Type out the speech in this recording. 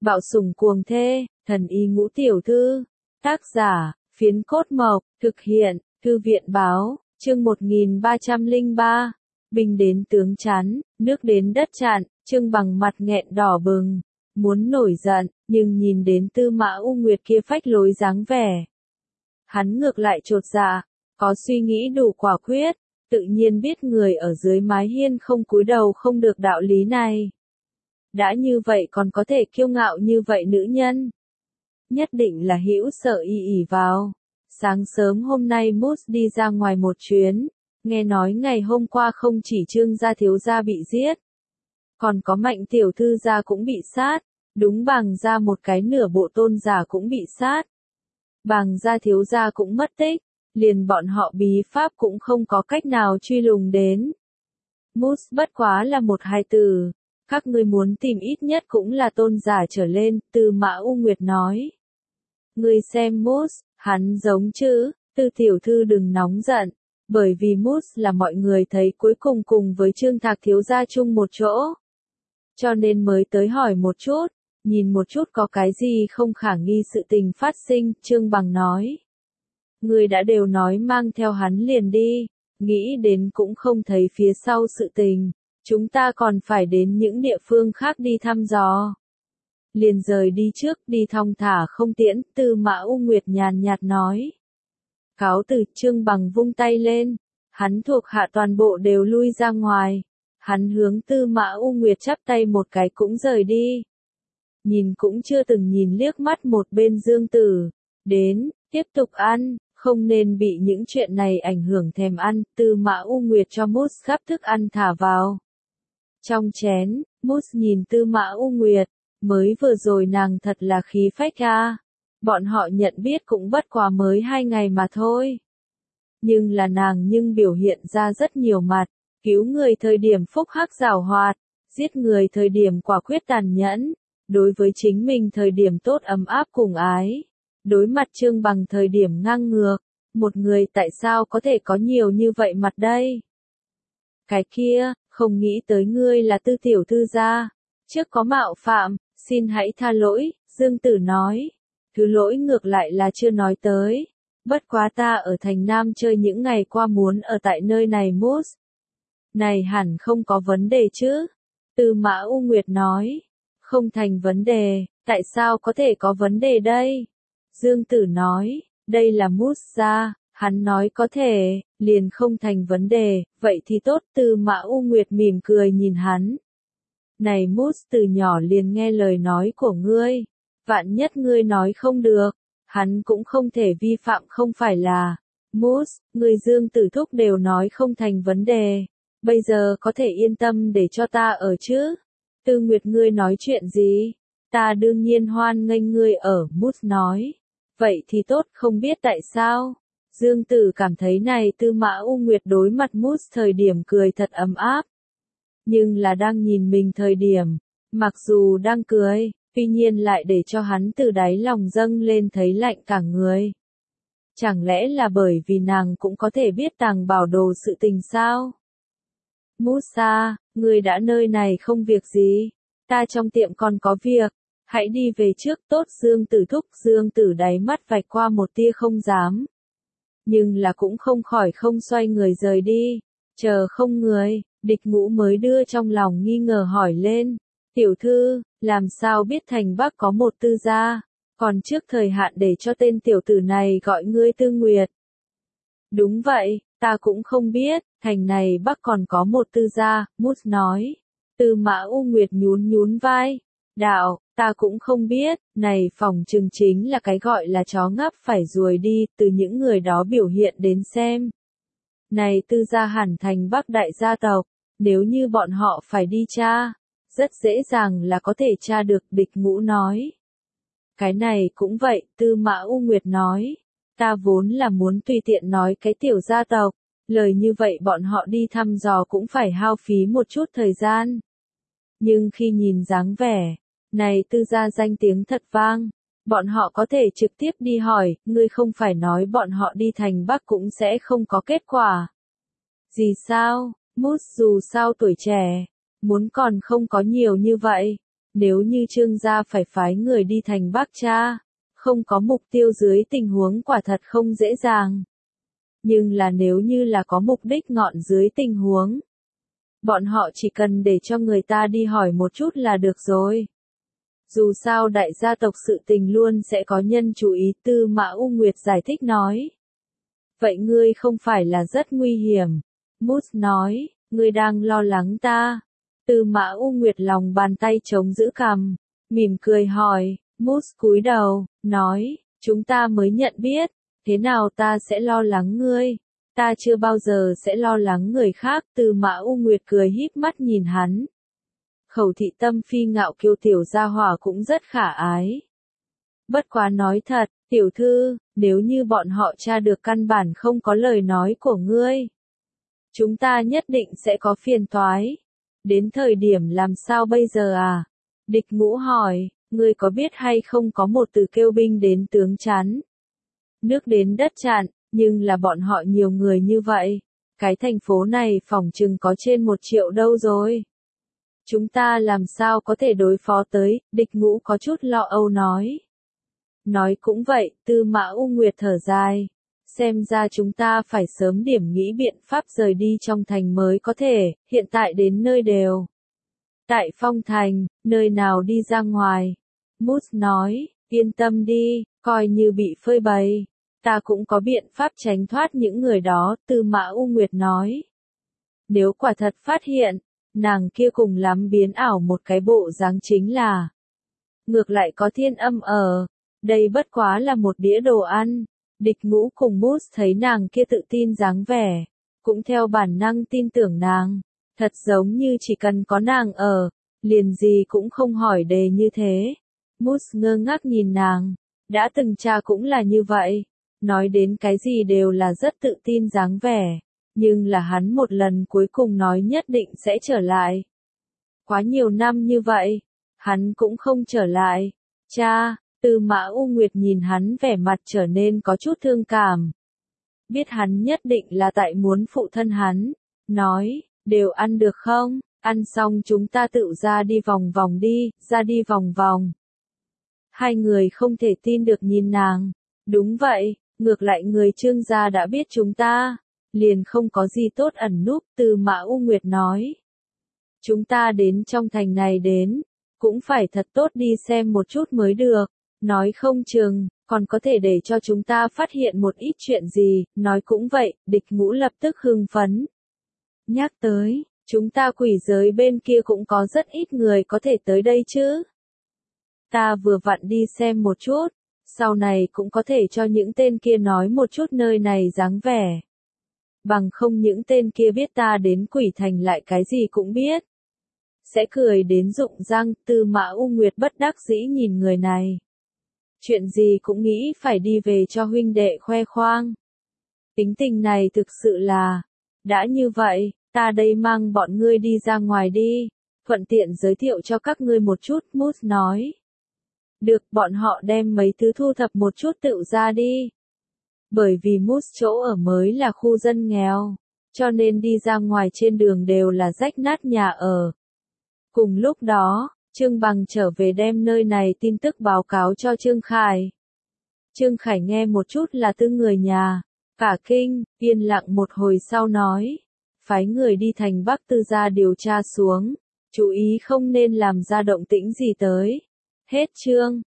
Bạo sủng cuồng thê, thần y ngũ tiểu thư. Tác giả, Phiến Cốt Mộc, thực hiện, Thư viện báo, chương 1303. Binh đến tướng chắn, nước đến đất chặn, Trương Bằng mặt nghẹn đỏ bừng, muốn nổi giận, nhưng nhìn đến Tư Mã U Nguyệt kia phách lối dáng vẻ. Hắn ngược lại chột dạ, có suy nghĩ đủ quả quyết, tự nhiên biết người ở dưới mái hiên không cúi đầu không được đạo lý này. Đã như vậy còn có thể kiêu ngạo như vậy nữ nhân. Nhất định là hữu sợ y ỉ vào. Sáng sớm hôm nay Moose đi ra ngoài một chuyến, nghe nói ngày hôm qua không chỉ Trương gia thiếu gia bị giết, còn có Mạnh tiểu thư gia cũng bị sát, đúng Bàng gia một cái nửa bộ tôn giả cũng bị sát. Bàng gia thiếu gia cũng mất tích, liền bọn họ bí pháp cũng không có cách nào truy lùng đến. Moose bất quá là một hai từ, các ngươi muốn tìm ít nhất cũng là tôn giả trở lên, Tư Mã U Nguyệt nói. Ngươi xem Moose, hắn giống chứ, Tư tiểu thư đừng nóng giận, bởi vì Moose là mọi người thấy cuối cùng cùng với Trương Thạc thiếu gia chung một chỗ. Cho nên mới tới hỏi một chút, nhìn một chút có cái gì không khả nghi sự tình phát sinh, Trương Bằng nói. Ngươi đã đều nói mang theo hắn liền đi, nghĩ đến cũng không thấy phía sau sự tình, chúng ta còn phải đến những địa phương khác đi thăm dò. Liền rời đi trước, đi thong thả không tiễn, Tư Mã U Nguyệt nhàn nhạt nói. Cáo từ, Trương Bằng vung tay lên, hắn thuộc hạ toàn bộ đều lui ra ngoài, hắn hướng Tư Mã U Nguyệt chắp tay một cái cũng rời đi. Nhìn cũng chưa từng nhìn liếc mắt một bên Dương Tử, đến, tiếp tục ăn, không nên bị những chuyện này ảnh hưởng thèm ăn, Tư Mã U Nguyệt cho Moose gắp thức ăn thả vào. Trong chén, Moose nhìn Tư Mã U Nguyệt, mới vừa rồi nàng thật là khí phách a. Bọn họ nhận biết cũng bất quá mới 2 ngày mà thôi. Nhưng là nàng biểu hiện ra rất nhiều mặt, cứu người thời điểm phúc hắc giảo hoạt, giết người thời điểm quả quyết tàn nhẫn, đối với chính mình thời điểm tốt ấm áp cùng ái, đối mặt Trương Bằng thời điểm ngang ngược, một người tại sao có thể có nhiều như vậy mặt đây? Cái kia, không nghĩ tới ngươi là Tư tiểu thư gia, trước có mạo phạm, xin hãy tha lỗi, Dương Tử nói. Thứ lỗi ngược lại là chưa nói tới. Bất quá ta ở thành Nam chơi những ngày qua muốn ở tại nơi này Moose. Này hẳn không có vấn đề chứ? Tư Mã U Nguyệt nói. Không thành vấn đề, tại sao có thể có vấn đề đây? Dương Tử nói, đây là Moose gia, hắn nói có thể, liền không thành vấn đề, vậy thì tốt. Tư Mã U Nguyệt mỉm cười nhìn hắn. Này Moose, từ nhỏ liền nghe lời nói của ngươi. Vạn nhất ngươi nói không được, hắn cũng không thể vi phạm không phải là. Moose, người Dương Tử thúc đều nói không thành vấn đề. Bây giờ có thể yên tâm để cho ta ở chứ? Tư Nguyệt ngươi nói chuyện gì? Ta đương nhiên hoan nghênh ngươi ở, Moose nói. Vậy thì tốt, không biết tại sao? Dương Tử cảm thấy này Tư Mã U Nguyệt đối mặt Moose thời điểm cười thật ấm áp. Nhưng là đang nhìn mình thời điểm, mặc dù đang cười, tuy nhiên lại để cho hắn từ đáy lòng dâng lên thấy lạnh cả người. Chẳng lẽ là bởi vì nàng cũng có thể biết Tàng Bảo Đồ sự tình sao? Musa, ngươi đã nơi này không việc gì, ta trong tiệm còn có việc, hãy đi về trước. Tốt. Dương Tử thúc. Dương Tử đáy mắt vạch qua một tia không dám. Nhưng là cũng không khỏi không xoay người rời đi, chờ không người, Địch Ngũ mới đưa trong lòng nghi ngờ hỏi lên. Tiểu thư, làm sao biết thành Bắc có một Tư gia, còn trước thời hạn để cho tên tiểu tử này gọi ngươi Tư Nguyệt. Đúng vậy, ta cũng không biết, thành này Bắc còn có một Tư gia, Moose nói. Tư Mã U Nguyệt nhún nhún vai. Đạo, ta cũng không biết, này phòng chừng chính là cái gọi là chó ngáp phải ruồi đi, từ những người đó biểu hiện đến xem. Này Tư gia hẳn thành Bắc đại gia tộc, nếu như bọn họ phải đi tra, rất dễ dàng là có thể tra được, Địch Ngũ nói. Cái này cũng vậy, Tư Mã U Nguyệt nói. Ta vốn là muốn tùy tiện nói cái tiểu gia tộc, lời như vậy bọn họ đi thăm dò cũng phải hao phí một chút thời gian. Nhưng khi nhìn dáng vẻ, này Tư gia danh tiếng thật vang, bọn họ có thể trực tiếp đi hỏi, ngươi không phải nói bọn họ đi thành Bắc cũng sẽ không có kết quả. Gì sao? Moose dù sao tuổi trẻ, muốn còn không có nhiều như vậy, Nếu như Trương gia phải phái người đi thành Bắc Tra, không có mục tiêu dưới tình huống quả thật không dễ dàng. Nhưng là nếu như là có mục đích ngọn dưới tình huống, bọn họ chỉ cần để cho người ta đi hỏi một chút là được rồi. Dù sao đại gia tộc sự tình luôn sẽ có nhân chú ý, Tư Mã U Nguyệt giải thích nói. Vậy ngươi không phải là rất nguy hiểm. Mút nói, ngươi đang lo lắng ta. Tư Mã U Nguyệt lòng bàn tay chống giữ cằm, mỉm cười hỏi, Mút cúi đầu, nói, chúng ta mới nhận biết, thế nào ta sẽ lo lắng ngươi? Ta chưa bao giờ sẽ lo lắng người khác. Tư Mã U Nguyệt cười híp mắt nhìn hắn. Khẩu thị tâm phi ngạo kiêu tiểu gia hỏa cũng rất khả ái. Bất quá nói thật, tiểu thư, nếu như bọn họ tra được căn bản không có lời nói của ngươi, chúng ta nhất định sẽ có phiền toái. Đến thời điểm làm sao bây giờ à? Địch Ngũ hỏi, ngươi có biết hay không có một từ kêu binh đến tướng chắn, nước đến đất chặn, nhưng là bọn họ nhiều người như vậy. Cái thành phố này phỏng chừng có trên 1 triệu đâu rồi. Chúng ta làm sao có thể đối phó tới, Địch Ngũ có chút lo âu nói. Nói cũng vậy, Tư Mã U Nguyệt thở dài. Xem ra chúng ta phải sớm điểm nghĩ biện pháp rời đi trong thành mới có thể, hiện tại đến nơi đều. Tại Phong Thành, nơi nào đi ra ngoài. Mút nói, yên tâm đi, coi như bị phơi bày. Ta cũng có biện pháp tránh thoát những người đó, Tư Mã U Nguyệt nói. Nếu quả thật phát hiện, nàng kia cùng lắm biến ảo một cái bộ dáng chính là. Ngược lại có Thiên Âm ở, đây bất quá là một đĩa đồ ăn. Địch Ngũ cùng Mút thấy nàng kia tự tin dáng vẻ, cũng theo bản năng tin tưởng nàng, thật giống như chỉ cần có nàng ở, liền gì cũng không hỏi đề như thế. Mút ngơ ngác nhìn nàng, đã từng cha cũng là như vậy, nói đến cái gì đều là rất tự tin dáng vẻ, nhưng là hắn một lần cuối cùng nói nhất định sẽ trở lại. Quá nhiều năm như vậy, hắn cũng không trở lại. Cha, Tư Mã U Nguyệt nhìn hắn vẻ mặt trở nên có chút thương cảm. Biết hắn nhất định là tại muốn phụ thân hắn, nói, đều ăn được không, ăn xong chúng ta tự ra đi vòng vòng đi, ra đi vòng vòng. Hai người không thể tin được nhìn nàng, đúng vậy, ngược lại người Trương gia đã biết chúng ta, liền không có gì tốt ẩn núp, Tư Mã U Nguyệt nói. Chúng ta đến trong thành này đến, cũng phải thật tốt đi xem một chút mới được. Nói không chừng, còn có thể để cho chúng ta phát hiện một ít chuyện gì, nói cũng vậy, Địch Ngũ lập tức hưng phấn. Nhắc tới, chúng ta quỷ giới bên kia cũng có rất ít người có thể tới đây chứ. Ta vừa vặn đi xem một chút, sau này cũng có thể cho những tên kia nói một chút nơi này dáng vẻ. Bằng không những tên kia biết ta đến quỷ thành lại cái gì cũng biết. Sẽ cười đến rụng răng, Tư Mã U Nguyệt bất đắc dĩ nhìn người này. Chuyện gì cũng nghĩ phải đi về cho huynh đệ khoe khoang. Tính tình này thực sự là, đã như vậy, ta đây mang bọn ngươi đi ra ngoài đi, thuận tiện giới thiệu cho các ngươi một chút, Mút nói. Được, bọn họ đem mấy thứ thu thập một chút tự ra đi. Bởi vì Mút chỗ ở mới là khu dân nghèo, cho nên đi ra ngoài trên đường đều là rách nát nhà ở. Cùng lúc đó, Trương Bằng trở về đem nơi này tin tức báo cáo cho Trương Khải. Trương Khải nghe một chút là tư người nhà, cả kinh, yên lặng một hồi sau nói, phái người đi thành Bắc Tư gia điều tra xuống, chú ý không nên làm ra động tĩnh gì tới. Hết chương.